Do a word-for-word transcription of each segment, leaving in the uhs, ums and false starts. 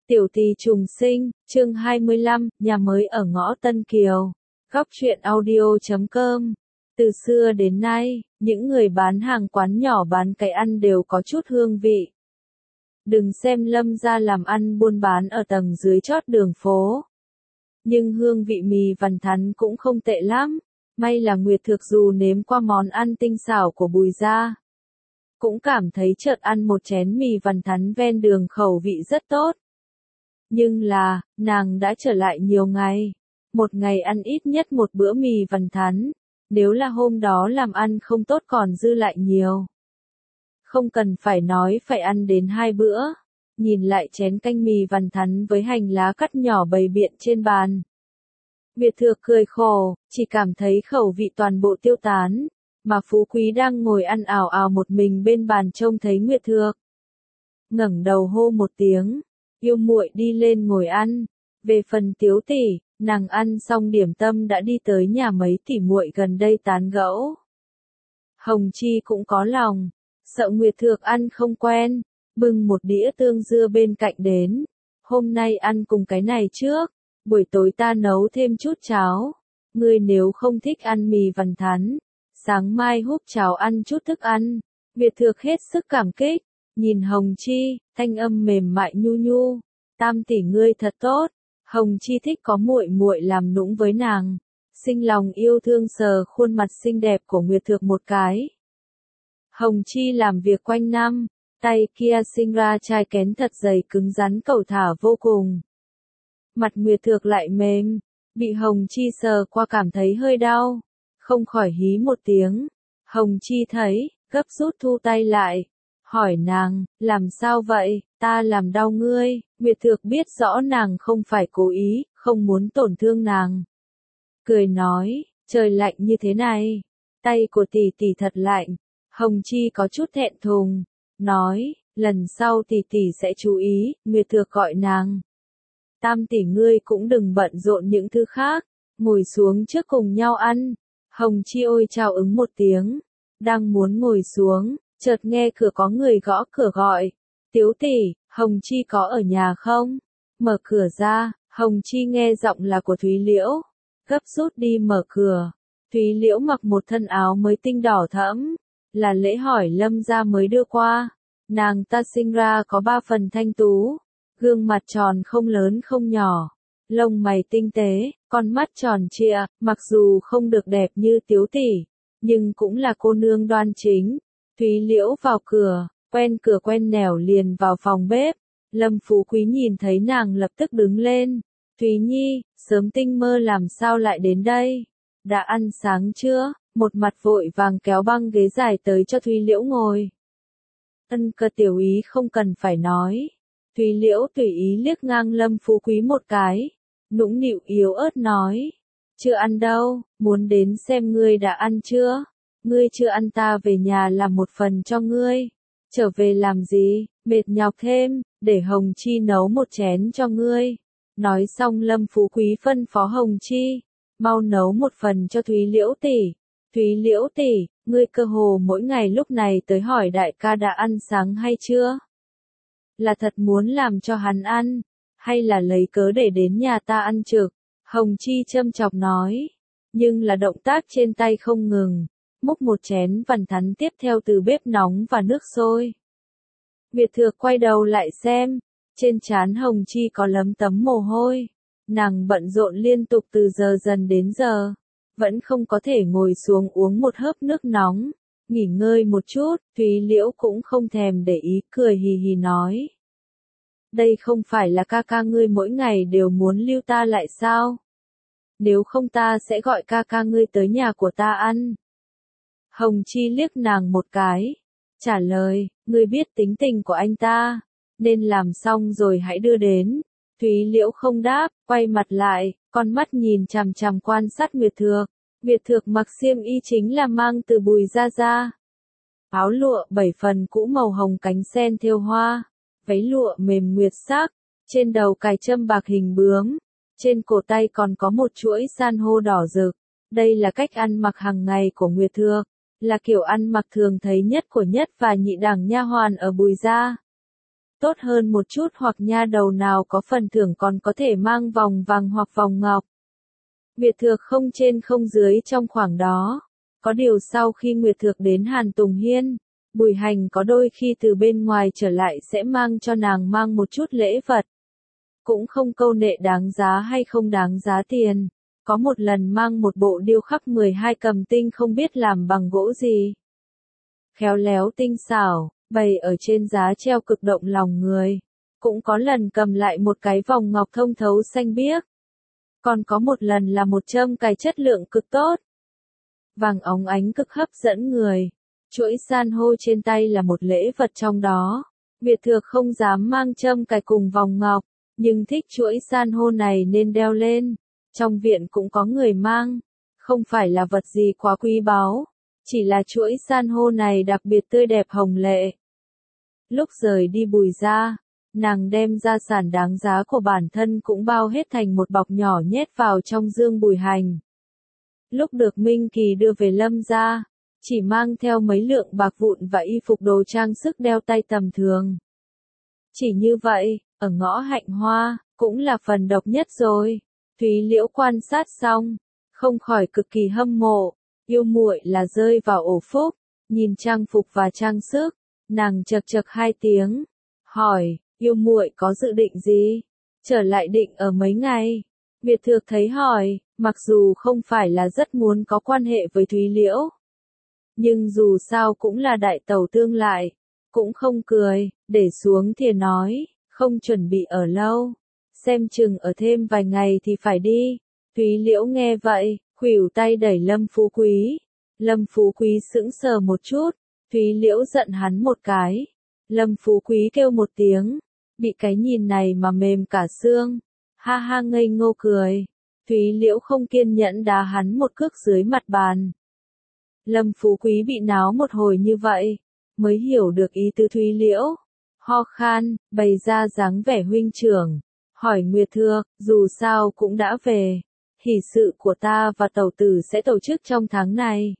Tiểu tỳ trùng sinh, chương hai mươi lăm, nhà mới ở ngõ Tân Kiều. Góc truyện audio chấm com. Từ xưa đến nay, những người bán hàng quán nhỏ bán cái ăn đều có chút hương vị. Đừng xem Lâm gia làm ăn buôn bán ở tầng dưới chót đường phố. Nhưng hương vị mì Văn Thắn cũng không tệ lắm. May là Nguyệt Thược dù nếm qua món ăn tinh xảo của Bùi gia, cũng cảm thấy chợt ăn một chén mì Văn Thắn ven đường khẩu vị rất tốt. Nhưng là, nàng đã trở lại nhiều ngày. Một ngày ăn ít nhất một bữa mì Văn Thắn. Nếu là hôm đó làm ăn không tốt còn dư lại nhiều. Không cần phải nói phải ăn đến hai bữa. Nhìn lại chén canh mì Văn Thắn với hành lá cắt nhỏ bày biện trên bàn. Nguyệt Thược cười khổ, chỉ cảm thấy khẩu vị toàn bộ tiêu tán. Mà Phú Quý đang ngồi ăn ào ào một mình bên bàn trông thấy Nguyệt Thược. Ngẩng đầu hô một tiếng. Yêu muội đi lên ngồi ăn. Về phần Tiếu tỷ, nàng ăn xong điểm tâm đã đi tới nhà mấy tỷ muội gần đây tán gẫu. Hồng Chi cũng có lòng, sợ Nguyệt Thược ăn không quen, bưng một đĩa tương dưa bên cạnh đến. Hôm nay ăn cùng cái này trước, buổi tối ta nấu thêm chút cháo. Ngươi nếu không thích ăn mì Văn Thắn, sáng mai húp cháo ăn chút thức ăn. Nguyệt Thược hết sức cảm kích. Nhìn Hồng Chi, thanh âm mềm mại nhu nhu, tam tỷ ngươi thật tốt. Hồng Chi thích có muội muội làm nũng với nàng, sinh lòng yêu thương sờ khuôn mặt xinh đẹp của Nguyệt Thược một cái. Hồng Chi làm việc quanh năm, tay kia sinh ra chai kén thật dày cứng rắn cẩu thả vô cùng. Mặt Nguyệt Thược lại mềm, bị Hồng Chi sờ qua cảm thấy hơi đau, không khỏi hí một tiếng. Hồng Chi thấy, gấp rút thu tay lại. Hỏi nàng, làm sao vậy, ta làm đau ngươi. Nguyệt Thược biết rõ nàng không phải cố ý, không muốn tổn thương nàng. Cười nói, trời lạnh như thế này, tay của tỷ tỷ thật lạnh. Hồng Chi có chút thẹn thùng, nói, lần sau tỷ tỷ sẽ chú ý. Nguyệt Thược gọi nàng. Tam tỷ ngươi cũng đừng bận rộn những thứ khác, ngồi xuống trước cùng nhau ăn. Hồng Chi ôi chào ứng một tiếng, đang muốn ngồi xuống. Chợt nghe cửa có người gõ cửa gọi. Tiếu tỷ, Hồng Chi có ở nhà không? Mở cửa ra, Hồng Chi nghe giọng là của Thúy Liễu. Gấp rút đi mở cửa. Thúy Liễu mặc một thân áo mới tinh đỏ thẫm. Là lễ hỏi Lâm gia mới đưa qua. Nàng ta sinh ra có ba phần thanh tú. Gương mặt tròn không lớn không nhỏ. Lông mày tinh tế, con mắt tròn trịa, mặc dù không được đẹp như Tiếu tỷ, nhưng cũng là cô nương đoan chính. Thúy Liễu vào cửa, quen cửa quen nẻo liền vào phòng bếp. Lâm Phú Quý nhìn thấy nàng lập tức đứng lên. Thúy Nhi, sớm tinh mơ làm sao lại đến đây? Đã ăn sáng chưa? Một mặt vội vàng kéo băng ghế dài tới cho Thúy Liễu ngồi. Ân cơ tiểu ý không cần phải nói. Thúy Liễu tùy ý liếc ngang Lâm Phú Quý một cái. Nũng nịu yếu ớt nói. Chưa ăn đâu, muốn đến xem ngươi đã ăn chưa? Ngươi chưa ăn ta về nhà làm một phần cho ngươi. Trở về làm gì, mệt nhọc thêm, để Hồng Chi nấu một chén cho ngươi. Nói xong Lâm Phú Quý phân phó Hồng Chi, mau nấu một phần cho Thúy Liễu tỷ. Thúy Liễu tỷ, ngươi cơ hồ mỗi ngày lúc này tới hỏi đại ca đã ăn sáng hay chưa? Là thật muốn làm cho hắn ăn, hay là lấy cớ để đến nhà ta ăn trực? Hồng Chi châm chọc nói, nhưng là động tác trên tay không ngừng. Múc một chén Văn Thắn tiếp theo từ bếp nóng và nước sôi. Nguyệt Thược quay đầu lại xem, trên trán Hồng Chi có lấm tấm mồ hôi. Nàng bận rộn liên tục từ giờ dần đến giờ, vẫn không có thể ngồi xuống uống một hớp nước nóng, nghỉ ngơi một chút. Thúy Liễu cũng không thèm để ý, cười hì hì nói. Đây không phải là ca ca ngươi mỗi ngày đều muốn lưu ta lại sao? Nếu không ta sẽ gọi ca ca ngươi tới nhà của ta ăn. Hồng Chi liếc nàng một cái, trả lời, ngươi biết tính tình của anh ta, nên làm xong rồi hãy đưa đến. Thúy Liễu không đáp, quay mặt lại, con mắt nhìn chằm chằm quan sát Nguyệt Thược. Nguyệt Thược mặc xiêm y chính là mang từ Bùi gia gia. Áo lụa bảy phần cũ màu hồng cánh sen thêu hoa, váy lụa mềm nguyệt sắc, trên đầu cài châm bạc hình bướm, trên cổ tay còn có một chuỗi san hô đỏ rực. Đây là cách ăn mặc hàng ngày của Nguyệt Thược. Là kiểu ăn mặc thường thấy nhất của nhất và nhị đẳng nha hoàn ở Bùi gia. tốt hơn một chút hoặc nha đầu nào có phần thưởng còn có thể mang vòng vàng hoặc vòng ngọc. Nguyệt Thược không trên không dưới trong khoảng đó. Có điều sau khi Nguyệt Thược đến Hàn Tùng Hiên, Bùi Hành có đôi khi từ bên ngoài trở lại sẽ mang cho nàng mang một chút lễ vật. Cũng không câu nệ đáng giá hay không đáng giá tiền. Có một lần mang một bộ điêu khắc mười hai cầm tinh không biết làm bằng gỗ gì. Khéo léo tinh xảo, bày ở trên giá treo cực động lòng người. Cũng có lần cầm lại một cái vòng ngọc thông thấu xanh biếc. Còn có một lần là một châm cài chất lượng cực tốt. Vàng óng ánh cực hấp dẫn người. Chuỗi san hô trên tay là một lễ vật trong đó. Nguyệt Thược không dám mang châm cài cùng vòng ngọc, nhưng thích chuỗi san hô này nên đeo lên. Trong viện cũng có người mang. Không phải là vật gì quá quý báu. Chỉ là chuỗi san hô này đặc biệt tươi đẹp hồng lệ. Lúc rời đi Bùi gia, nàng đem gia sản đáng giá của bản thân cũng bao hết thành một bọc nhỏ nhét vào trong dương Bùi Hành. Lúc được Minh Kỳ đưa về Lâm gia, chỉ mang theo mấy lượng bạc vụn và y phục đồ trang sức đeo tay tầm thường. Chỉ như vậy, ở ngõ Hạnh Hoa, cũng là phần độc nhất rồi. Thúy Liễu quan sát xong, không khỏi cực kỳ hâm mộ, yêu muội là rơi vào ổ phúc, nhìn trang phục và trang sức, nàng chậc chậc hai tiếng, hỏi, yêu muội có dự định gì? Trở lại định ở mấy ngày? Nguyệt Thược thấy hỏi, mặc dù không phải là rất muốn có quan hệ với Thúy Liễu, nhưng dù sao cũng là đại tẩu tương lại, cũng không cười, để xuống thìa nói, không chuẩn bị ở lâu, xem chừng ở thêm vài ngày thì phải đi. Thúy Liễu nghe vậy, khuỷu tay đẩy Lâm Phú Quý. Lâm Phú Quý sững sờ một chút, Thúy Liễu giận hắn một cái. Lâm Phú Quý kêu một tiếng, bị cái nhìn này mà mềm cả xương. Ha ha ngây ngô cười. Thúy Liễu không kiên nhẫn đá hắn một cước dưới mặt bàn. Lâm Phú Quý bị náo một hồi như vậy, mới hiểu được ý tứ Thúy Liễu. Ho khan, bày ra dáng vẻ huynh trưởng, hỏi Nguyệt Thược, dù sao cũng đã về, hỷ sự của ta và tẩu tử sẽ tổ chức trong tháng này.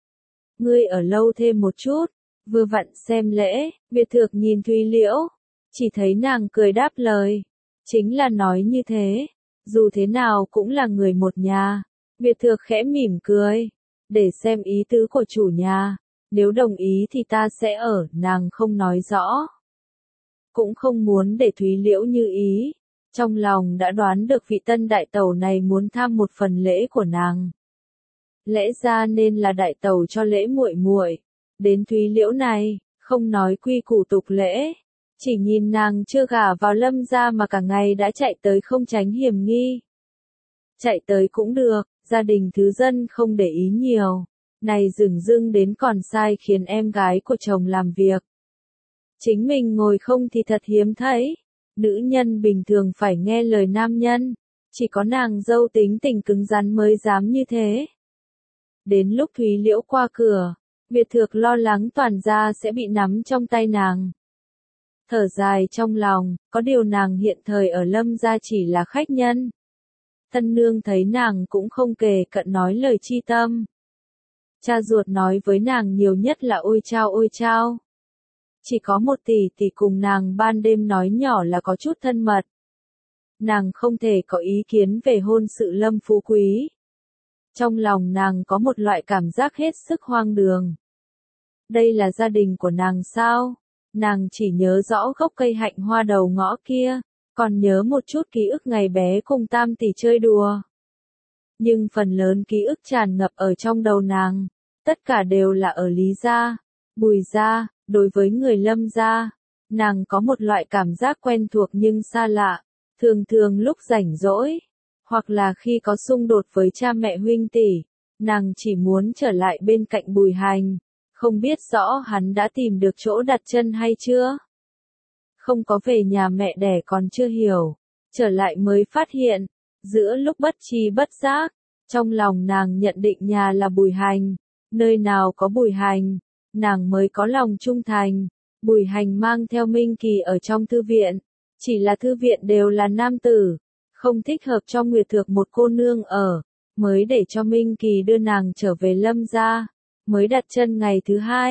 Ngươi ở lâu thêm một chút, vừa vặn xem lễ. Nguyệt Thược nhìn Thúy Liễu, chỉ thấy nàng cười đáp lời, chính là nói như thế, dù thế nào cũng là người một nhà. Nguyệt Thược khẽ mỉm cười, để xem ý tứ của chủ nhà, nếu đồng ý thì ta sẽ ở, nàng không nói rõ. Cũng không muốn để Thúy Liễu như ý, trong lòng đã đoán được vị tân đại tẩu này muốn tham một phần lễ của nàng. Lẽ ra nên là đại tẩu cho lễ muội muội, đến Thúy Liễu này, không nói quy củ tục lễ, chỉ nhìn nàng chưa gả vào Lâm gia mà cả ngày đã chạy tới không tránh hiểm nghi. Chạy tới cũng được, gia đình thứ dân không để ý nhiều, này dửng dưng đến còn sai khiến em gái của chồng làm việc. Chính mình ngồi không thì thật hiếm thấy, nữ nhân bình thường phải nghe lời nam nhân, chỉ có nàng dâu tính tình cứng rắn mới dám như thế. Đến lúc Thúy Liễu qua cửa, Nguyệt Thược lo lắng toàn gia sẽ bị nắm trong tay nàng. Thở dài trong lòng, có điều nàng hiện thời ở Lâm gia chỉ là khách nhân. Tân nương thấy nàng cũng không kề cận nói lời chi tâm. Cha ruột nói với nàng nhiều nhất là ôi chao ôi chao. Chỉ có một tỷ tỷ cùng nàng ban đêm nói nhỏ là có chút thân mật. Nàng không thể có ý kiến về hôn sự Lâm Phú Quý. Trong lòng nàng có một loại cảm giác hết sức hoang đường. Đây là gia đình của nàng sao? Nàng chỉ nhớ rõ gốc cây hạnh hoa đầu ngõ kia, còn nhớ một chút ký ức ngày bé cùng tam tỷ chơi đùa. Nhưng phần lớn ký ức tràn ngập ở trong đầu nàng, tất cả đều là ở Lý gia, Bùi gia, đối với người Lâm gia, nàng có một loại cảm giác quen thuộc nhưng xa lạ, thường thường lúc rảnh rỗi, hoặc là khi có xung đột với cha mẹ huynh tỷ, nàng chỉ muốn trở lại bên cạnh Bùi Hành, không biết rõ hắn đã tìm được chỗ đặt chân hay chưa. Không có về nhà mẹ đẻ còn chưa hiểu, trở lại mới phát hiện, giữa lúc bất tri bất giác, trong lòng nàng nhận định nhà là Bùi Hành, nơi nào có Bùi Hành, nàng mới có lòng trung thành. Bùi Hành mang theo Minh Kỳ ở trong thư viện, chỉ là thư viện đều là nam tử, không thích hợp cho Nguyệt Thược một cô nương ở, mới để cho Minh Kỳ đưa nàng trở về Lâm gia, mới đặt chân ngày thứ hai,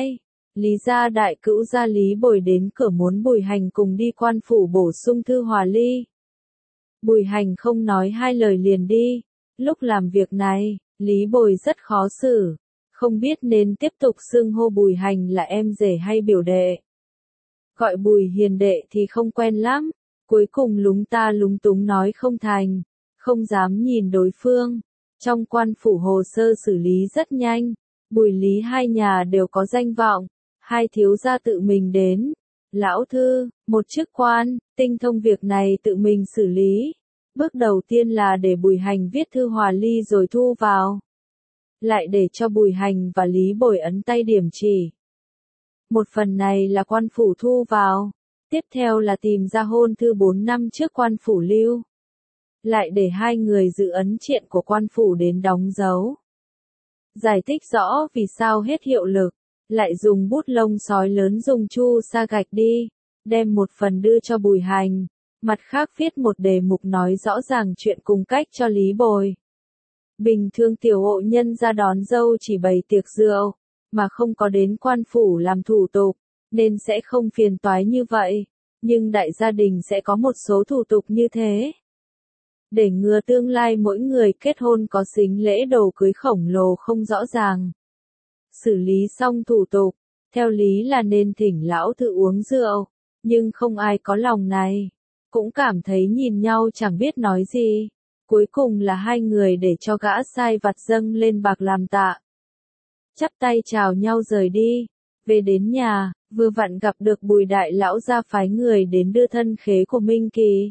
Lý gia đại cữu gia Lý Bồi đến cửa muốn Bùi Hành cùng đi quan phủ bổ sung thư hòa ly. Bùi Hành không nói hai lời liền đi. Lúc làm việc này, Lý Bồi rất khó xử, không biết nên tiếp tục xưng hô Bùi Hành là em rể hay biểu đệ. Gọi Bùi Hiền đệ thì không quen lắm, cuối cùng lúng ta lúng túng nói không thành, không dám nhìn đối phương. Trong quan phủ hồ sơ xử lý rất nhanh, Bùi Lý hai nhà đều có danh vọng, hai thiếu gia tự mình đến. Lão thư, một chức quan, tinh thông việc này tự mình xử lý. Bước đầu tiên là để Bùi Hành viết thư hòa ly rồi thu vào. Lại để cho Bùi Hành và Lý Bồi ấn tay điểm chỉ. Một phần này là quan phủ thu vào. Tiếp theo là tìm ra hôn thư bốn năm trước quan phủ lưu. Lại để hai người giữ ấn triện của quan phủ đến đóng dấu. Giải thích rõ vì sao hết hiệu lực. Lại dùng bút lông sói lớn dùng chu sa gạch đi. Đem một phần đưa cho Bùi Hành. Mặt khác viết một đề mục nói rõ ràng chuyện cùng cách cho Lý Bồi. Bình thường tiểu hộ nhân ra đón dâu chỉ bày tiệc rượu, mà không có đến quan phủ làm thủ tục, nên sẽ không phiền toái như vậy. Nhưng đại gia đình sẽ có một số thủ tục như thế. Để ngừa tương lai mỗi người kết hôn có sính lễ đồ cưới khổng lồ không rõ ràng. Xử lý xong thủ tục, theo lý là nên thỉnh lão thư uống rượu, nhưng không ai có lòng này. Cũng cảm thấy nhìn nhau chẳng biết nói gì. Cuối cùng là hai người để cho gã sai vặt dâng lên bạc làm tạ. Chắp tay chào nhau rời đi. Về đến nhà, vừa vặn gặp được Bùi đại lão ra phái người đến đưa thân khế của Minh Kỳ.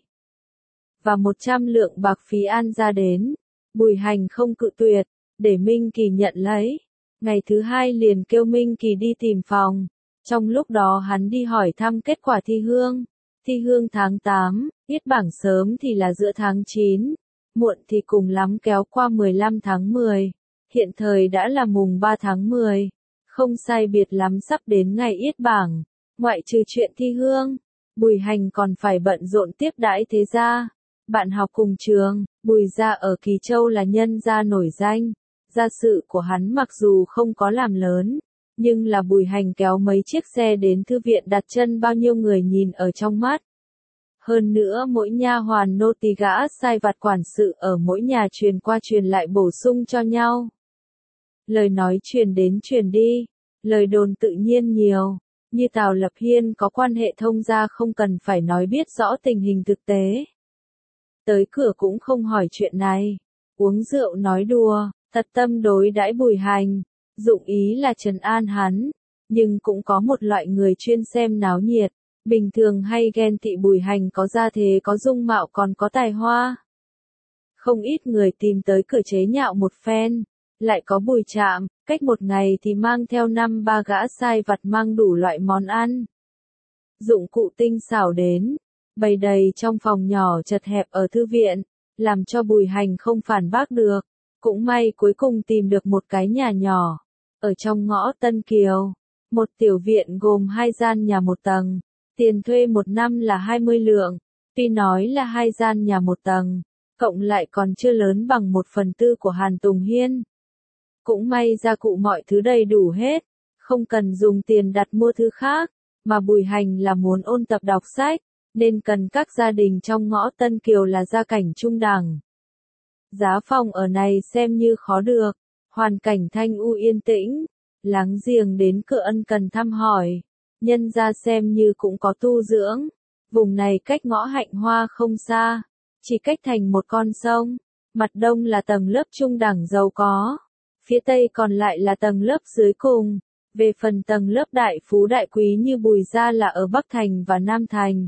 Và một trăm lượng bạc phí an ra đến. Bùi Hành không cự tuyệt, để Minh Kỳ nhận lấy. Ngày thứ hai liền kêu Minh Kỳ đi tìm phòng. Trong lúc đó hắn đi hỏi thăm kết quả thi hương. Thi hương tháng tám, yết bảng sớm thì là giữa tháng chín, muộn thì cùng lắm kéo qua mười lăm tháng mười, hiện thời đã là mùng ba tháng mười, không sai biệt lắm sắp đến ngày yết bảng, ngoại trừ chuyện thi hương, Bùi Hành còn phải bận rộn tiếp đãi thế gia, bạn học cùng trường, Bùi gia ở Kỳ Châu là nhân gia nổi danh, gia sự của hắn mặc dù không có làm lớn. Nhưng là Bùi Hành kéo mấy chiếc xe đến thư viện đặt chân bao nhiêu người nhìn ở trong mắt. Hơn nữa mỗi nha hoàn nô tỳ gã sai vặt quản sự ở mỗi nhà truyền qua truyền lại bổ sung cho nhau. Lời nói truyền đến truyền đi, lời đồn tự nhiên nhiều, như Tào Lập Hiên có quan hệ thông gia không cần phải nói biết rõ tình hình thực tế. Tới cửa cũng không hỏi chuyện này, uống rượu nói đùa, thật tâm đối đãi Bùi Hành. Dụng ý là trấn an hắn, nhưng cũng có một loại người chuyên xem náo nhiệt, bình thường hay ghen tị Bùi Hành có gia thế có dung mạo còn có tài hoa. Không ít người tìm tới cửa chế nhạo một phen, lại có Bùi Trạm, cách một ngày thì mang theo năm ba gã sai vặt mang đủ loại món ăn. Dụng cụ tinh xảo đến, bày đầy trong phòng nhỏ chật hẹp ở thư viện, làm cho Bùi Hành không phản bác được. Cũng may cuối cùng tìm được một cái nhà nhỏ, ở trong ngõ Tân Kiều, một tiểu viện gồm hai gian nhà một tầng, tiền thuê một năm là hai mươi lượng, tuy nói là hai gian nhà một tầng, cộng lại còn chưa lớn bằng một phần tư của Hàn Tùng Hiên. Cũng may gia cụ mọi thứ đầy đủ hết, không cần dùng tiền đặt mua thứ khác, mà Bùi Hành là muốn ôn tập đọc sách, nên cần các gia đình trong ngõ Tân Kiều là gia cảnh trung đẳng. Giá phòng ở này xem như khó được, hoàn cảnh thanh u yên tĩnh, láng giềng đến cửa ân cần thăm hỏi, nhân ra xem như cũng có tu dưỡng, vùng này cách ngõ Hạnh Hoa không xa, chỉ cách thành một con sông, mặt đông là tầng lớp trung đẳng giàu có, phía tây còn lại là tầng lớp dưới cùng, về phần tầng lớp đại phú đại quý như Bùi gia là ở Bắc Thành và Nam Thành.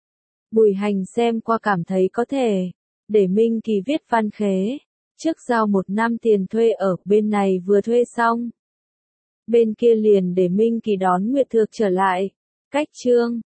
Bùi Hành xem qua cảm thấy có thể. Để Minh Kỳ viết văn khế, trước giao một năm tiền thuê ở, bên này vừa thuê xong. Bên kia liền để Minh Kỳ đón Nguyệt Thược trở lại, cách chương.